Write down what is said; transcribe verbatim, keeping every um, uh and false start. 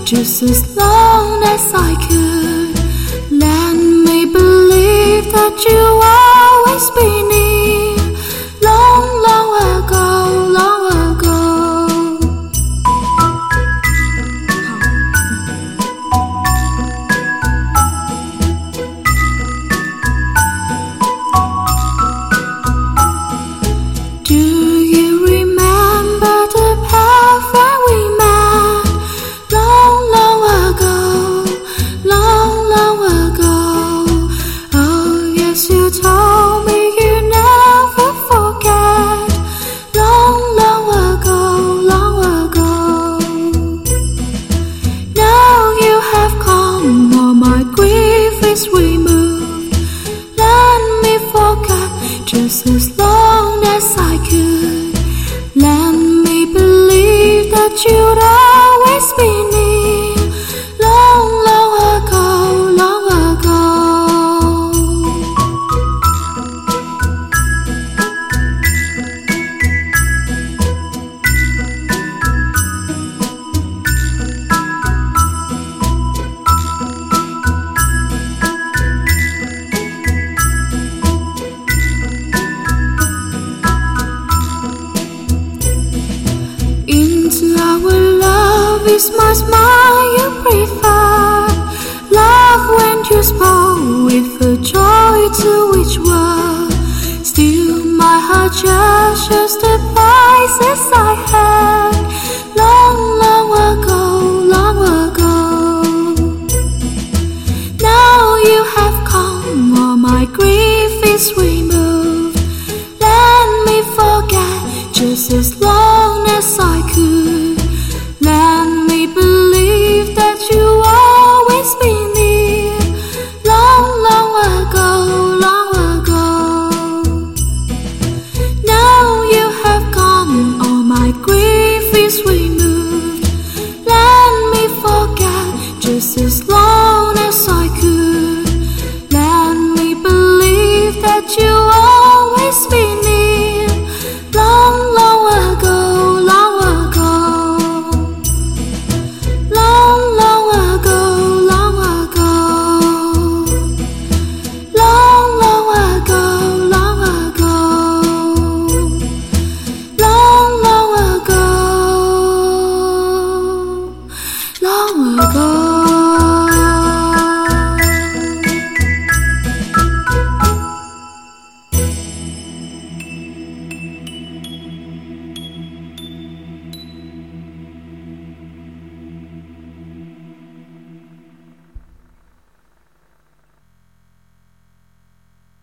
just as long as I could. Let me believe that you'll always be near. Long, long ago, long ago. Do you remember the path where we met? Long, long ago, long, long ago. Oh yes, you told me you never forget. Long, long ago, long ago. Now you have come, all my grief is removed. Let me forget just as long as I could. Let me believe that you'd always be near. Long, long ago, long ago. Into our love is my smile you prefer. Love when you spoke with a joy to each word. Still my heart just